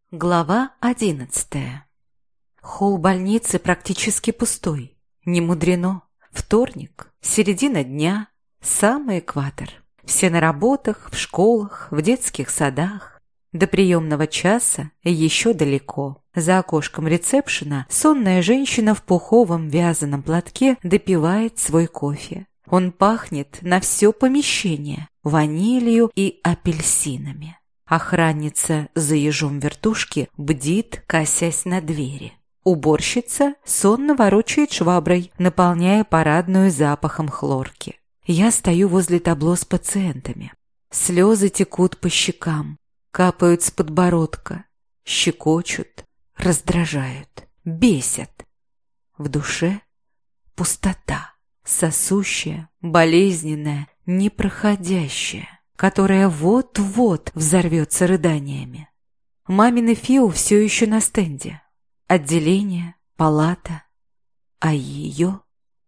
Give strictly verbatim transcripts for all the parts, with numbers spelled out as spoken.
Глава одиннадцатая. Холл больницы практически пустой. Не мудрено. Вторник, середина дня, самый экватор. Все на работах, в школах, в детских садах. До приемного часа еще далеко. За окошком ресепшена сонная женщина в пуховом вязаном платке допивает свой кофе. Он пахнет на все помещение ванилью и апельсинами. Охранница за ежом вертушки бдит, косясь на двери. Уборщица сонно ворочает шваброй, наполняя парадную запахом хлорки. Я стою возле табло с пациентами. Слезы текут по щекам, капают с подбородка, щекочут, раздражают, бесят. В душе пустота, сосущая, болезненная, непроходящая, которая вот-вот взорвется рыданиями. Мамины Фио все еще на стенде. Отделение, палата. А ее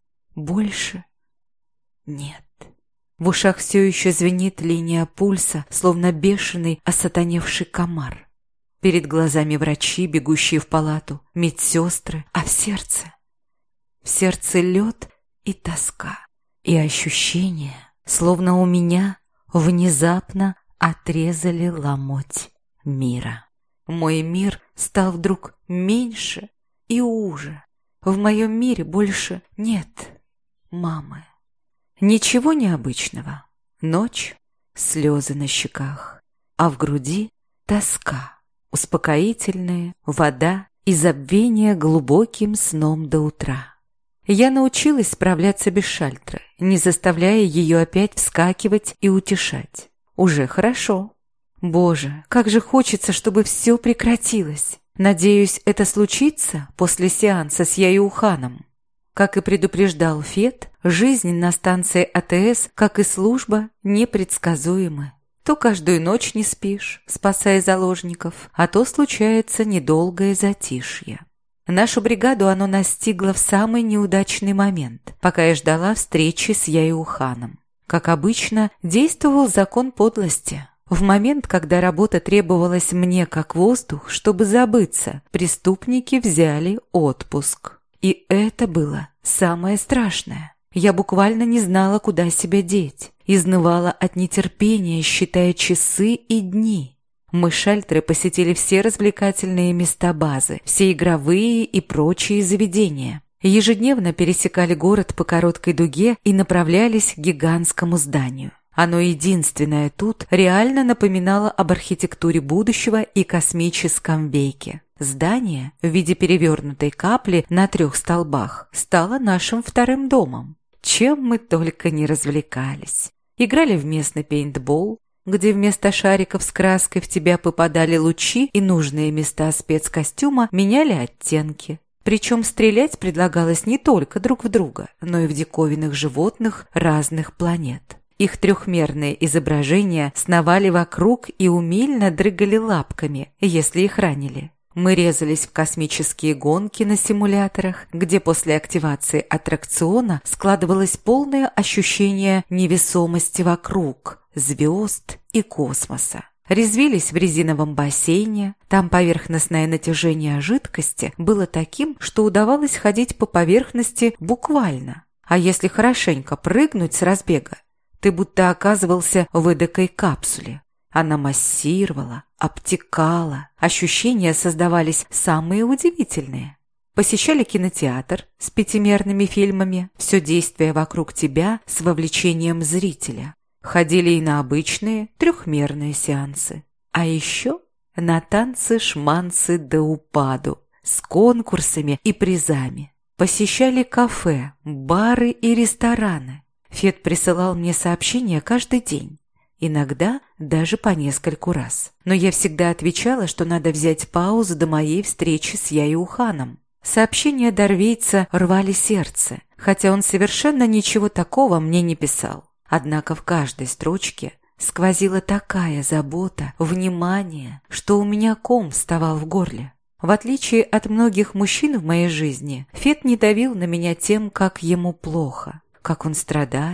больше нет. В ушах все еще звенит линия пульса, словно бешеный, осатаневший комар. Перед глазами врачи, бегущие в палату, медсестры, а в сердце? В сердце лед и тоска, и ощущение, словно у меня внезапно отрезали ломоть мира. Мой мир стал вдруг меньше и уже. В моем мире больше нет мамы. Ничего необычного. Ночь, слезы на щеках, а в груди тоска, успокоительная, вода и забвение глубоким сном до утра. Я научилась справляться без шальтры, не заставляя ее опять вскакивать и утешать. Уже хорошо. Боже, как же хочется, чтобы все прекратилось. Надеюсь, это случится после сеанса с Яюханом. Как и предупреждал Фет, жизнь на станции АТС, как и служба, непредсказуемы. То каждую ночь не спишь, спасая заложников, а то случается недолгое затишье. Нашу бригаду оно настигло в самый неудачный момент, пока я ждала встречи с Яюханом. Как обычно, действовал закон подлости. В момент, когда работа требовалась мне как воздух, чтобы забыться, преступники взяли отпуск. И это было самое страшное. Я буквально не знала, куда себя деть. Изнывала от нетерпения, считая часы и дни. Мы шальтры посетили все развлекательные места базы, все игровые и прочие заведения. Ежедневно пересекали город по короткой дуге и направлялись к гигантскому зданию. Оно единственное тут реально напоминало об архитектуре будущего и космическом веке. Здание в виде перевернутой капли на трех столбах стало нашим вторым домом. Чем мы только не развлекались. Играли в местный пейнтбол, где вместо шариков с краской в тебя попадали лучи и нужные места спецкостюма меняли оттенки. Причем стрелять предлагалось не только друг в друга, но и в диковинных животных разных планет. Их трехмерные изображения сновали вокруг и умильно дрыгали лапками, если их ранили. Мы резались в космические гонки на симуляторах, где после активации аттракциона складывалось полное ощущение невесомости вокруг, звезд и космоса. Резвились в резиновом бассейне, там поверхностное натяжение жидкости было таким, что удавалось ходить по поверхности буквально. А если хорошенько прыгнуть с разбега, ты будто оказывался в эдакой капсуле. Она массировала, обтекала, ощущения создавались самые удивительные. Посещали кинотеатр с пятимерными фильмами, все действие вокруг тебя с вовлечением зрителя. Ходили и на обычные трехмерные сеансы. А еще на танцы-шманцы до упаду, с конкурсами и призами. Посещали кафе, бары и рестораны. Фет присылал мне сообщения каждый день. Иногда даже по нескольку раз. Но я всегда отвечала, что надо взять паузу до моей встречи с Яюханом. Сообщения дарвейца рвали сердце, хотя он совершенно ничего такого мне не писал. Однако в каждой строчке сквозила такая забота, внимание, что у меня ком вставал в горле. В отличие от многих мужчин в моей жизни, Фет не давил на меня тем, как ему плохо, как он страдает,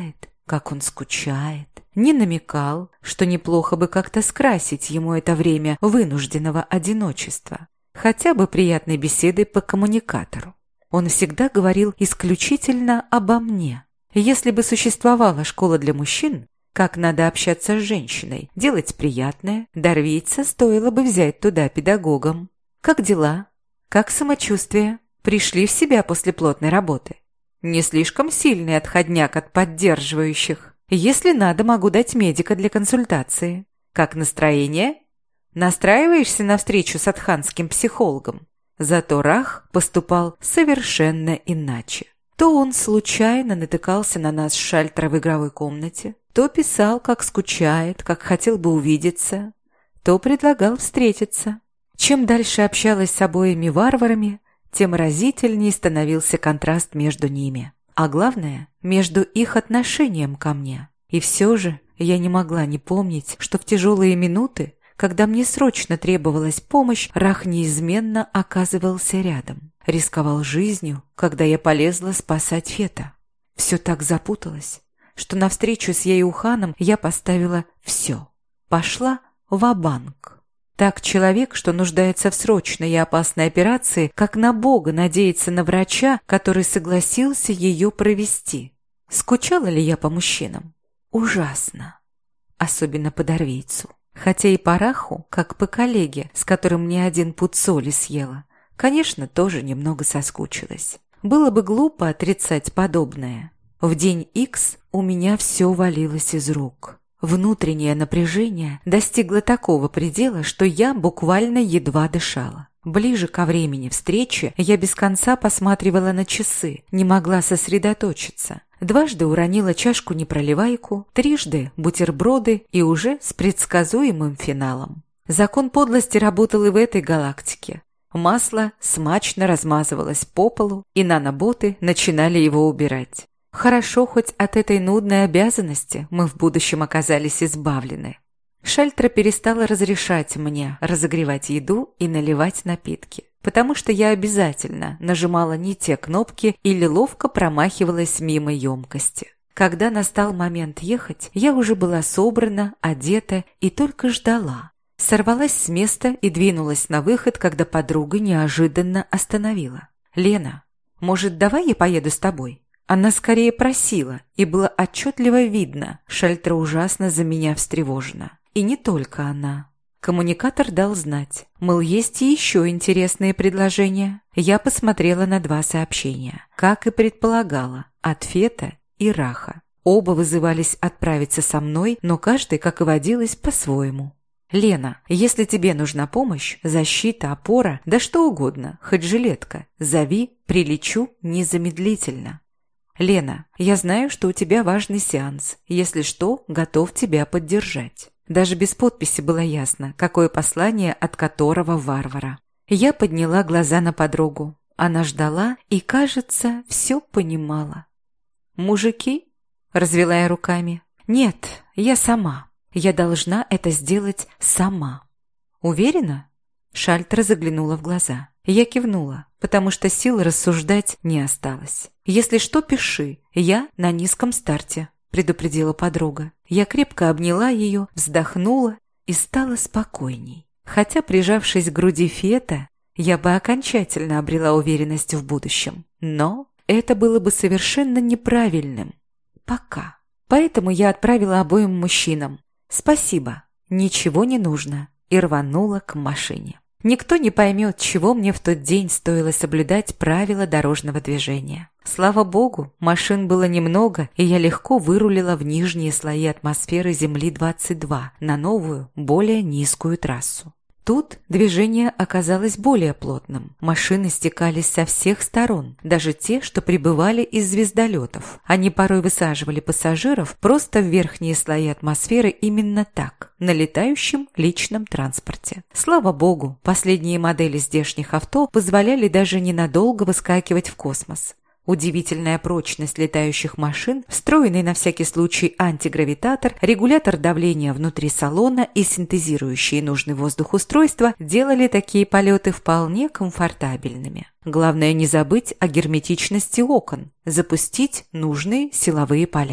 как он скучает, не намекал, что неплохо бы как-то скрасить ему это время вынужденного одиночества, хотя бы приятной беседой по коммуникатору. Он всегда говорил исключительно обо мне. Если бы существовала школа для мужчин, как надо общаться с женщиной, делать приятное, Дарвийца стоило бы взять туда педагогом. Как дела? Как самочувствие? Пришли в себя после плотной работы? Не слишком сильный отходняк от поддерживающих? Если надо, могу дать медика для консультации. Как настроение? Настраиваешься на встречу с атханским психологом? Зато Рах поступал совершенно иначе. То он случайно натыкался на нас с Шальтера в игровой комнате, то писал, как скучает, как хотел бы увидеться, то предлагал встретиться. Чем дальше общалась с обоими варварами, тем разительнее становился контраст между ними. А главное, между их отношением ко мне. И все же я не могла не помнить, что в тяжелые минуты, когда мне срочно требовалась помощь, Рах неизменно оказывался рядом. Рисковал жизнью, когда я полезла спасать Фета. Все так запуталось, что на встречу с Еюханом я поставила все. Пошла ва-банк. Так человек, что нуждается в срочной и опасной операции, как на Бога надеется на врача, который согласился ее провести. Скучала ли я по мужчинам? Ужасно. Особенно по Дарвийцу. Хотя и по Раху, как по коллеге, с которым не один пуд соли съела, конечно, тоже немного соскучилась. Было бы глупо отрицать подобное. В день Икс у меня все валилось из рук. Внутреннее напряжение достигло такого предела, что я буквально едва дышала. Ближе ко времени встречи я без конца посматривала на часы, не могла сосредоточиться. Дважды уронила чашку-непроливайку, трижды бутерброды и уже с предсказуемым финалом. Закон подлости работал и в этой галактике. Масло смачно размазывалось по полу, и наноботы начинали его убирать. Хорошо, хоть от этой нудной обязанности мы в будущем оказались избавлены. Шальтра перестала разрешать мне разогревать еду и наливать напитки, потому что я обязательно нажимала не те кнопки или ловко промахивалась мимо емкости. Когда настал момент ехать, я уже была собрана, одета и только ждала. Сорвалась с места и двинулась на выход, когда подруга неожиданно остановила. «Лена, может, давай я поеду с тобой?» Она скорее просила, и было отчетливо видно, Шальтра ужасно за меня встревожена. И не только она. Коммуникатор дал знать, мол, есть и еще интересные предложения. Я посмотрела на два сообщения, как и предполагала, от Фета и Раха. Оба вызывались отправиться со мной, но каждый, как и водилось, по-своему. «Лена, если тебе нужна помощь, защита, опора, да что угодно, хоть жилетка, зови, прилечу незамедлительно». «Лена, я знаю, что у тебя важный сеанс. Если что, готов тебя поддержать». Даже без подписи было ясно, какое послание от которого варвара. Я подняла глаза на подругу. Она ждала и, кажется, все понимала. «Мужики?» – развела я руками. «Нет, я сама. Я должна это сделать сама». «Уверена?» Шальтра заглянула в глаза. Я кивнула, потому что сил рассуждать не осталось. «Если что, пиши. Я на низком старте», – предупредила подруга. Я крепко обняла ее, вздохнула и стала спокойней. Хотя, прижавшись к груди Фета, я бы окончательно обрела уверенность в будущем. Но это было бы совершенно неправильным. Пока. Поэтому я отправила обоим мужчинам «Спасибо, ничего не нужно» и рванула к машине. Никто не поймет, чего мне в тот день стоило соблюдать правила дорожного движения. Слава богу, машин было немного, и я легко вырулила в нижние слои атмосферы Земли-двадцать два на новую, более низкую трассу. Тут движение оказалось более плотным. Машины стекались со всех сторон, даже те, что прибывали из звездолетов. Они порой высаживали пассажиров просто в верхние слои атмосферы именно так, на летающем личном транспорте. Слава богу, последние модели здешних авто позволяли даже ненадолго выскакивать в космос. Удивительная прочность летающих машин, встроенный на всякий случай антигравитатор, регулятор давления внутри салона и синтезирующие нужный воздух устройства делали такие полеты вполне комфортабельными. Главное не забыть о герметичности окон, запустить нужные силовые поля.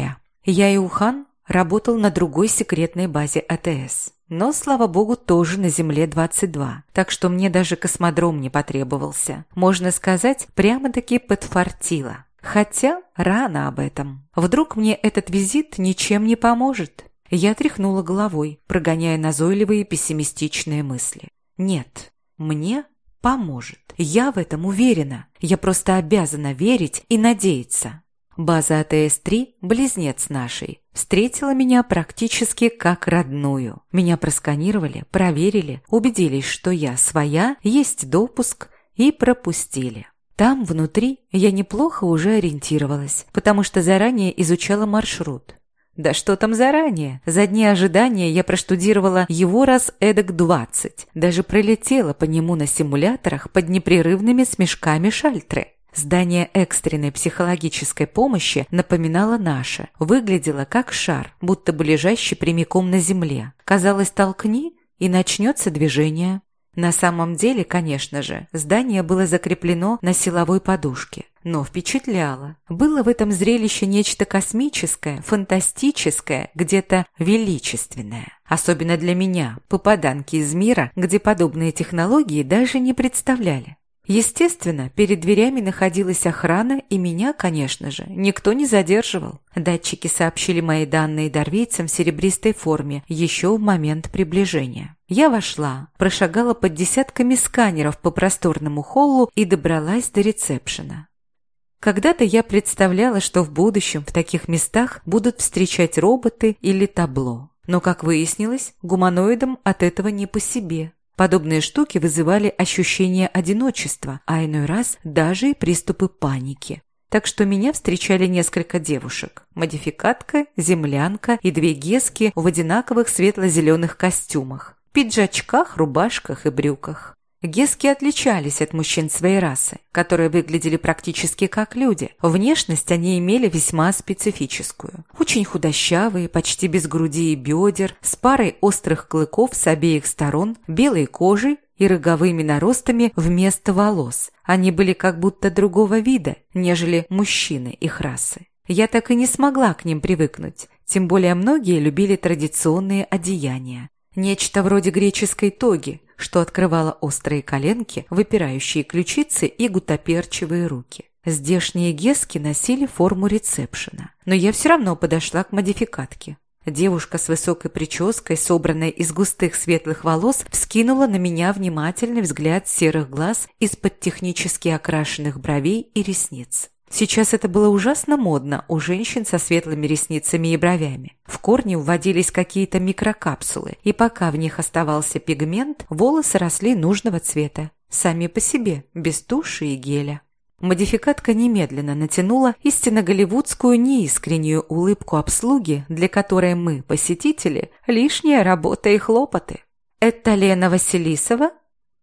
Яюхан работал на другой секретной базе АТС. Но, слава богу, тоже на Земле двадцать два, так что мне даже космодром не потребовался. Можно сказать, прямо-таки подфартило. Хотя рано об этом. Вдруг мне этот визит ничем не поможет? Я тряхнула головой, прогоняя назойливые пессимистичные мысли. Нет, мне поможет. Я в этом уверена. Я просто обязана верить и надеяться. База АТС три, близнец нашей, встретила меня практически как родную. Меня просканировали, проверили, убедились, что я своя, есть допуск и пропустили. Там, внутри, я неплохо уже ориентировалась, потому что заранее изучала маршрут. Да что там заранее? За дни ожидания я проштудировала его раз эдак двадцать, даже пролетела по нему на симуляторах под непрерывными смешками Шальтры. Здание экстренной психологической помощи напоминало наше, выглядело как шар, будто бы лежащий прямиком на земле. Казалось, толкни, и начнется движение. На самом деле, конечно же, здание было закреплено на силовой подушке, но впечатляло. Было в этом зрелище нечто космическое, фантастическое, где-то величественное. Особенно для меня, попаданки из мира, где подобные технологии даже не представляли. Естественно, перед дверями находилась охрана, и меня, конечно же, никто не задерживал. Датчики сообщили мои данные дарвийцам в серебристой форме еще в момент приближения. Я вошла, прошагала под десятками сканеров по просторному холлу и добралась до ресепшена. Когда-то я представляла, что в будущем в таких местах будут встречать роботы или табло. Но, как выяснилось, гуманоидам от этого не по себе. Подобные штуки вызывали ощущение одиночества, а иной раз даже и приступы паники. Так что меня встречали несколько девушек. Модификатка, землянка и две гески в одинаковых светло-зеленых костюмах, пиджачках, рубашках и брюках. Гески отличались от мужчин своей расы, которые выглядели практически как люди. Внешность они имели весьма специфическую. Очень худощавые, почти без груди и бедер, с парой острых клыков с обеих сторон, белой кожей и роговыми наростами вместо волос. Они были как будто другого вида, нежели мужчины их расы. Я так и не смогла к ним привыкнуть, тем более многие любили традиционные одеяния. Нечто вроде греческой тоги, что открывало острые коленки, выпирающие ключицы и гутоперчивые руки. Здешние гески носили форму ресепшена, но я все равно подошла к модификатке. Девушка с высокой прической, собранной из густых светлых волос, вскинула на меня внимательный взгляд серых глаз из-под технически окрашенных бровей и ресниц. Сейчас это было ужасно модно у женщин со светлыми ресницами и бровями. В корни вводились какие-то микрокапсулы, и пока в них оставался пигмент, волосы росли нужного цвета, сами по себе, без туши и геля. Модификатка немедленно натянула истинно голливудскую неискреннюю улыбку обслуги, для которой мы, посетители, лишняя работа и хлопоты. «Это Лена Василисова?»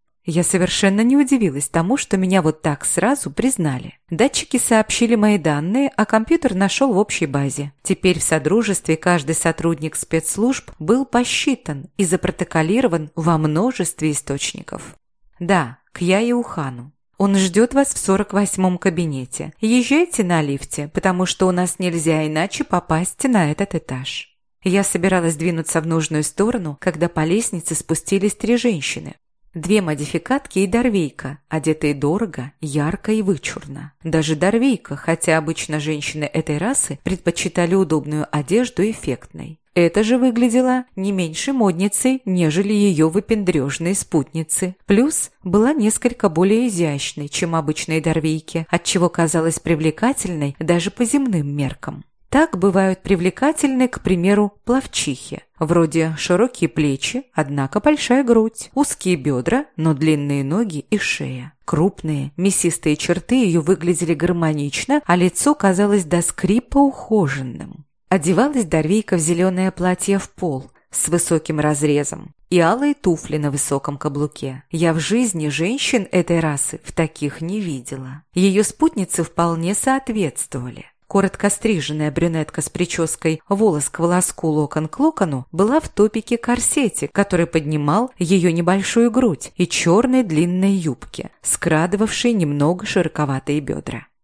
Я совершенно не удивилась тому, что меня вот так сразу признали. Датчики сообщили мои данные, а компьютер нашел в общей базе. Теперь в Содружестве каждый сотрудник спецслужб был посчитан и запротоколирован во множестве источников. Да, к Яюхану. Он ждет вас в сорок восьмом кабинете. Езжайте на лифте, потому что у нас нельзя иначе попасть на этот этаж. Я собиралась двинуться в нужную сторону, когда по лестнице спустились три женщины. Две модификатки и Дарвейка, одетые дорого, ярко и вычурно. Даже Дарвейка, хотя обычно женщины этой расы предпочитали удобную одежду эффектной. Это же выглядело не меньше модницей, нежели ее выпендрежные спутницы. Плюс была несколько более изящной, чем обычные Дарвейки, отчего казалась привлекательной даже по земным меркам. Так бывают привлекательны, к примеру, пловчихи. Вроде широкие плечи, однако большая грудь, узкие бедра, но длинные ноги и шея. Крупные, мясистые черты ее выглядели гармонично, а лицо казалось до скрипа ухоженным. Одевалась Дарвейка в зеленое платье в пол с высоким разрезом и алые туфли на высоком каблуке. Я в жизни женщин этой расы в таких не видела. Ее спутницы вполне соответствовали. Коротко стриженная брюнетка с прической волос к волоску, локон к локону была в топике-корсете, который поднимал ее небольшую грудь, и черной длинной юбке, скрадывавшей немного широковатые бедра.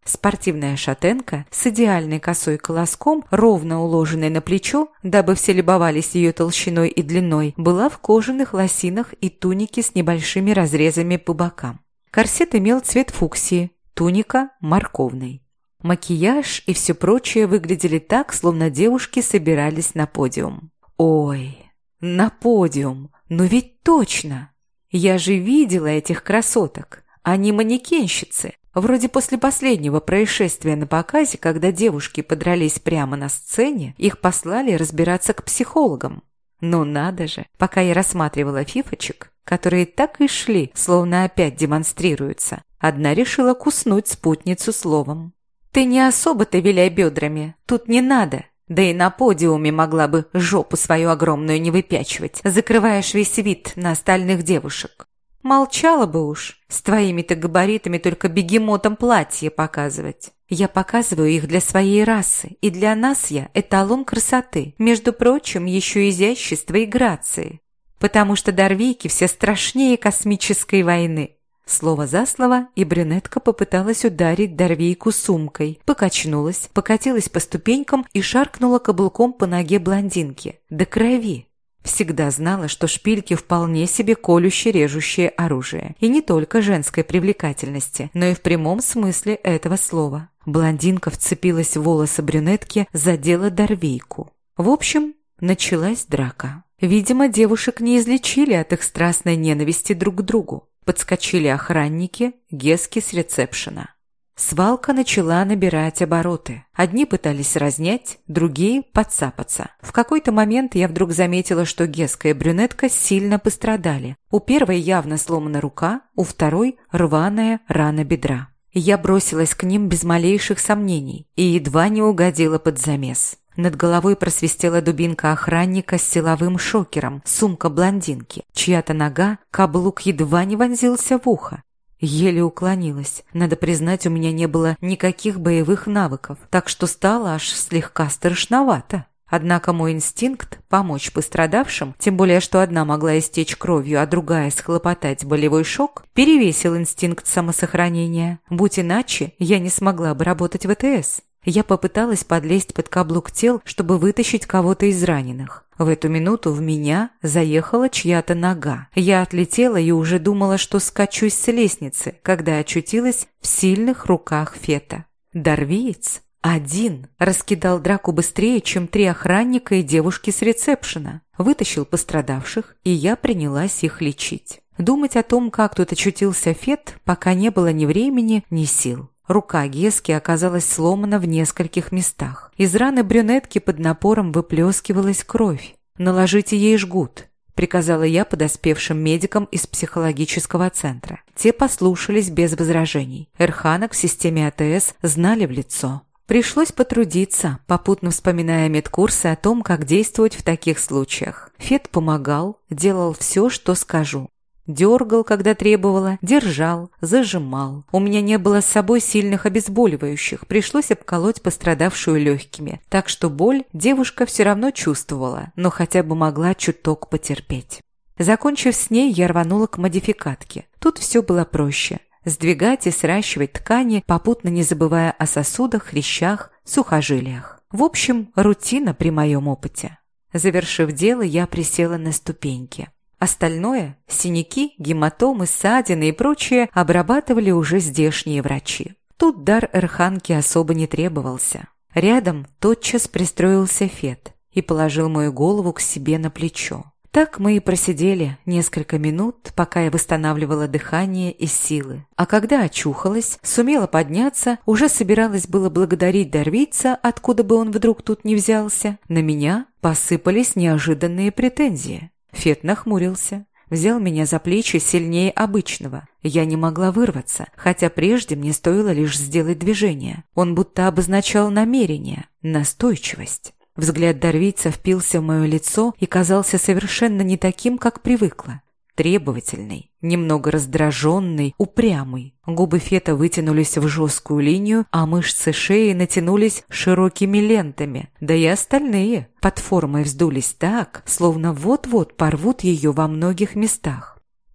Спортивная шатенка с идеальной косой колоском, ровно уложенной на плечо, дабы все любовались ее толщиной и длиной, была в кожаных лосинах и тунике с небольшими разрезами по бокам. Корсет имел цвет фуксии, туника – морковный. Макияж и все прочее выглядели так, словно девушки собирались на подиум. Ой, на подиум, ну ведь точно! Я же видела этих красоток, они манекенщицы. Вроде после последнего происшествия на показе, когда девушки подрались прямо на сцене, их послали разбираться к психологам. Ну надо же, пока я рассматривала фифочек, которые так и шли, словно опять демонстрируются, одна решила куснуть спутницу словом. «Ты не особо-то виляй бедрами, тут не надо. Да и на подиуме могла бы жопу свою огромную не выпячивать, закрываешь весь вид на остальных девушек. Молчала бы уж, с твоими-то габаритами только бегемотом платье показывать. Я показываю их для своей расы, и для нас я эталон красоты, между прочим, еще изящества и грации. Потому что дарвейки все страшнее космической войны». Слово за слово, и брюнетка попыталась ударить Дарвейку сумкой, покачнулась, покатилась по ступенькам и шаркнула каблуком по ноге блондинки. До крови. Всегда знала, что шпильки вполне себе колюще-режущее оружие. И не только женской привлекательности, но и в прямом смысле этого слова. Блондинка вцепилась в волосы брюнетки, задела Дарвейку. В общем, началась драка. Видимо, девушек не излечили от их страстной ненависти друг к другу. Подскочили охранники, гески с ресепшена. Свалка начала набирать обороты. Одни пытались разнять, другие – подцапаться. В какой-то момент я вдруг заметила, что геска и брюнетка сильно пострадали. У первой явно сломана рука, у второй – рваная рана бедра. Я бросилась к ним без малейших сомнений и едва не угодила под замес. Над головой просвистела дубинка охранника с силовым шокером, сумка блондинки. Чья-то нога, каблук едва не вонзился в ухо. Еле уклонилась. Надо признать, у меня не было никаких боевых навыков, так что стало аж слегка страшновато. Однако мой инстинкт помочь пострадавшим, тем более что одна могла истечь кровью, а другая схлопотать болевой шок, перевесил инстинкт самосохранения. Будь иначе, я не смогла бы работать в э тэ эс. Я попыталась подлезть под каблук тел, чтобы вытащить кого-то из раненых. В эту минуту в меня заехала чья-то нога. Я отлетела и уже думала, что скачусь с лестницы, когда очутилась в сильных руках Фета. Дарвиец один раскидал драку быстрее, чем три охранника и девушки с ресепшена. Вытащил пострадавших, и я принялась их лечить. Думать о том, как тут очутился Фет, пока не было ни времени, ни сил. Рука Гески оказалась сломана в нескольких местах. Из раны брюнетки под напором выплескивалась кровь. «Наложите ей жгут», – приказала я подоспевшим медикам из психологического центра. Те послушались без возражений. Эрханок в системе а тэ эс знали в лицо. Пришлось потрудиться, попутно вспоминая медкурсы о том, как действовать в таких случаях. Фет помогал, делал все, что скажу. Дергал, когда требовала, держал, зажимал. У меня не было с собой сильных обезболивающих, пришлось обколоть пострадавшую легкими. Так что боль девушка все равно чувствовала, но хотя бы могла чуток потерпеть. Закончив с ней, я рванула к модификатке. Тут все было проще. Сдвигать и сращивать ткани, попутно не забывая о сосудах, хрящах, сухожилиях. В общем, рутина при моем опыте. Завершив дело, я присела на ступеньки. Остальное – синяки, гематомы, ссадины и прочее – обрабатывали уже здешние врачи. Тут дар Эрханки особо не требовался. Рядом тотчас пристроился Фет и положил мою голову к себе на плечо. Так мы и просидели несколько минут, пока я восстанавливала дыхание и силы. А когда очухалась, сумела подняться, уже собиралась было благодарить дарвийца, откуда бы он вдруг тут не взялся, на меня посыпались неожиданные претензии. Фет нахмурился, взял меня за плечи сильнее обычного. Я не могла вырваться, хотя прежде мне стоило лишь сделать движение. Он будто обозначал намерение, настойчивость. Взгляд дарвийца впился в мое лицо и казался совершенно не таким, как привыкла. Требовательный, немного раздраженный, упрямый. Губы Фета вытянулись в жесткую линию, а мышцы шеи натянулись широкими лентами. Да и остальные под формой вздулись так, словно вот-вот порвут ее во многих местах.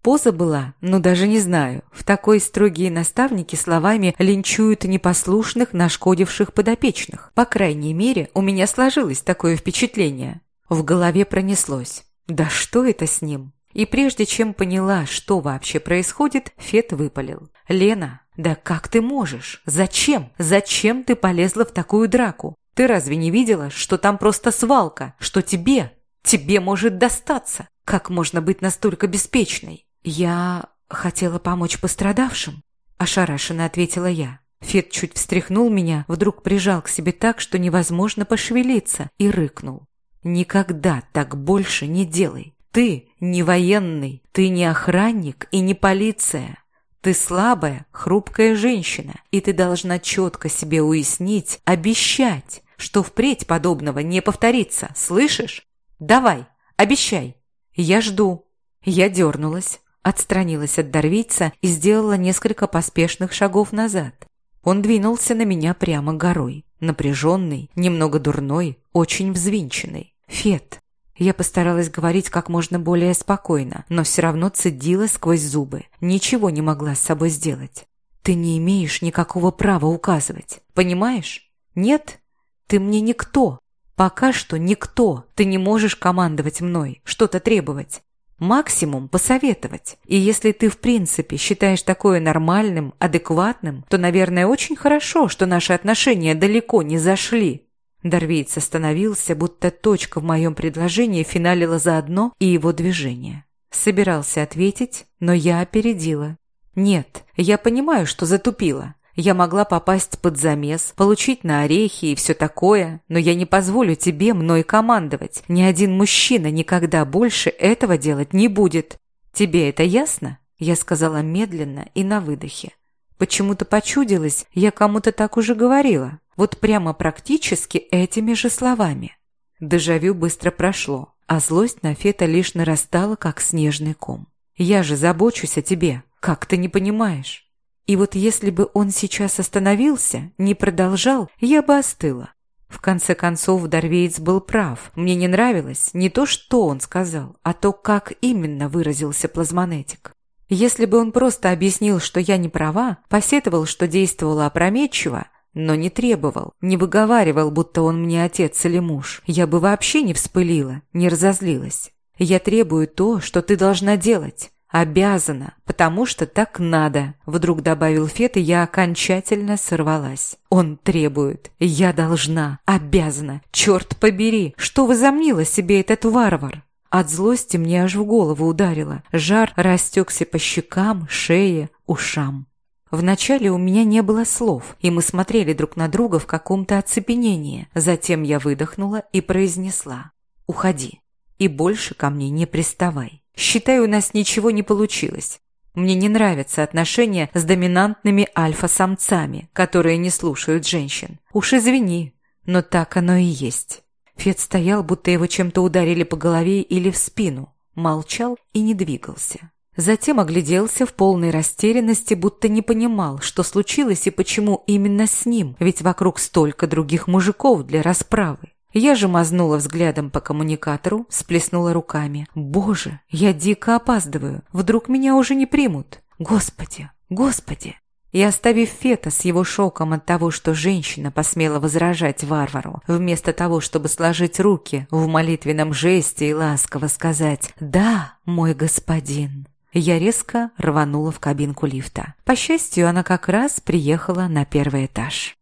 Поза была, ну даже не знаю. В такой строгие наставники словами линчуют непослушных, нашкодивших подопечных. По крайней мере, у меня сложилось такое впечатление. В голове пронеслось. Да что это с ним? И прежде чем поняла, что вообще происходит, Фет выпалил. «Лена, да как ты можешь? Зачем? Зачем ты полезла в такую драку? Ты разве не видела, что там просто свалка? Что тебе? Тебе может достаться? Как можно быть настолько беспечной?» «Я хотела помочь пострадавшим», – ошарашенно ответила я. Фет чуть встряхнул меня, вдруг прижал к себе так, что невозможно пошевелиться, и рыкнул. «Никогда так больше не делай. Ты не военный, ты не охранник и не полиция. Ты слабая, хрупкая женщина, и ты должна четко себе уяснить, обещать, что впредь подобного не повторится, слышишь? Давай, обещай. Я жду». Я дернулась, отстранилась от дарвийца и сделала несколько поспешных шагов назад. Он двинулся на меня прямо горой, напряженный, немного дурной, очень взвинченный. «Фет». Я постаралась говорить как можно более спокойно, но все равно цедила сквозь зубы. Ничего не могла с собой сделать. «Ты не имеешь никакого права указывать. Понимаешь? Нет? Ты мне никто. Пока что никто. Ты не можешь командовать мной, что-то требовать. Максимум посоветовать. И если ты в принципе считаешь такое нормальным, адекватным, то, наверное, очень хорошо, что наши отношения далеко не зашли». Дарвиец остановился, будто точка в моем предложении финалила заодно и его движение. Собирался ответить, но я опередила. «Нет, я понимаю, что затупила. Я могла попасть под замес, получить на орехи и все такое, но я не позволю тебе мной командовать. Ни один мужчина никогда больше этого делать не будет. Тебе это ясно?» Я сказала медленно и на выдохе. Почему-то почудилось, я кому-то так уже говорила. Вот прямо практически этими же словами. Дежавю быстро прошло, а злость на Фета лишь нарастала, как снежный ком. «Я же забочусь о тебе, как ты не понимаешь?» И вот если бы он сейчас остановился, не продолжал, я бы остыла. В конце концов, Дарвиец был прав. Мне не нравилось не то, что он сказал, а то, как именно выразился плазмонетик. Если бы он просто объяснил, что я не права, посетовал, что действовала опрометчиво, но не требовал, не выговаривал, будто он мне отец или муж, я бы вообще не вспылила, не разозлилась. «Я требую то, что ты должна делать. Обязана, потому что так надо», — вдруг добавил Фет, и я окончательно сорвалась. «Он требует. Я должна. Обязана. Черт побери! Что возомнила себе этот варвар?» От злости мне аж в голову ударило. Жар растекся по щекам, шее, ушам. Вначале у меня не было слов, и мы смотрели друг на друга в каком-то оцепенении. Затем я выдохнула и произнесла: «Уходи, и больше ко мне не приставай. Считай, у нас ничего не получилось. Мне не нравятся отношения с доминантными альфа-самцами, которые не слушают женщин. Уж извини, но так оно и есть». Фет стоял, будто его чем-то ударили по голове или в спину, молчал и не двигался. Затем огляделся в полной растерянности, будто не понимал, что случилось и почему именно с ним, ведь вокруг столько других мужиков для расправы. Я же мазнула взглядом по коммуникатору, всплеснула руками. «Боже, я дико опаздываю, вдруг меня уже не примут. Господи, Господи!» И оставив Фета с его шоком от того, что женщина посмела возражать варвару, вместо того, чтобы сложить руки в молитвенном жесте и ласково сказать «Да, мой господин», я резко рванула в кабинку лифта. По счастью, она как раз приехала на первый этаж.